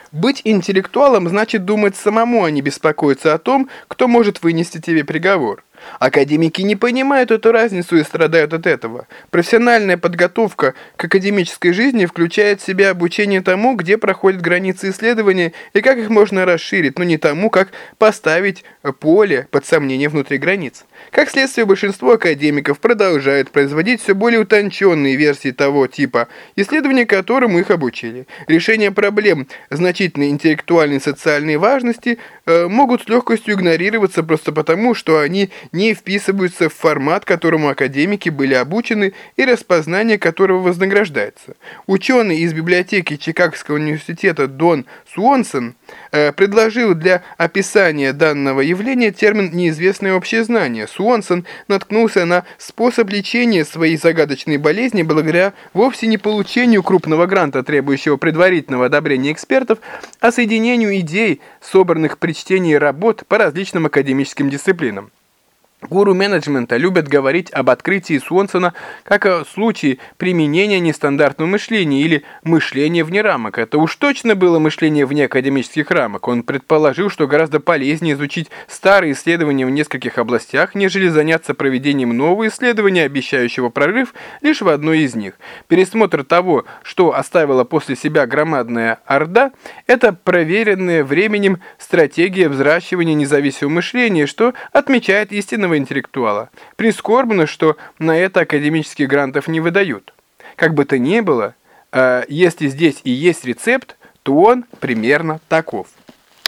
Быть интеллектуалом значит думать самому, а не беспокоиться о том, кто может вынести тебе приговор. Академики не понимают эту разницу и страдают от этого. Профессиональная подготовка к академической жизни включает в себя обучение тому, где проходят границы исследования и как их можно расширить, но не тому, как поставить поле под сомнение внутри границ. Как следствие, большинство академиков продолжают производить все более утонченные версии того типа исследований, которому их обучили. Решение проблем значительной интеллектуальной и социальной важности могут с легкостью игнорироваться просто потому, что они не вписываются в формат, которому академики были обучены и распознание которого вознаграждается. Ученый из библиотеки Чикагского университета Дон Суонсон предложил для описания данного явления термин «неизвестное общее знание». Суонсон наткнулся на способ лечения своей загадочной болезни благодаря вовсе не получению крупного гранта, требующего предварительного одобрения экспертов, а соединению идей, собранных при чтении работ по различным академическим дисциплинам. Гуру менеджмента любят говорить об открытии Суонсона как о случае применения нестандартного мышления или мышления вне рамок. Это уж точно было мышление вне академических рамок. Он предположил, что гораздо полезнее изучить старые исследования в нескольких областях, нежели заняться проведением нового исследования, обещающего прорыв лишь в одной из них. Пересмотр того, что оставила после себя громадная орда, это проверенная временем стратегия взращивания независимого мышления, что отмечает истинно интеллектуала. Прискорбно, что на это академических грантов не выдают. Как бы то ни было, если здесь и есть рецепт, то он примерно таков.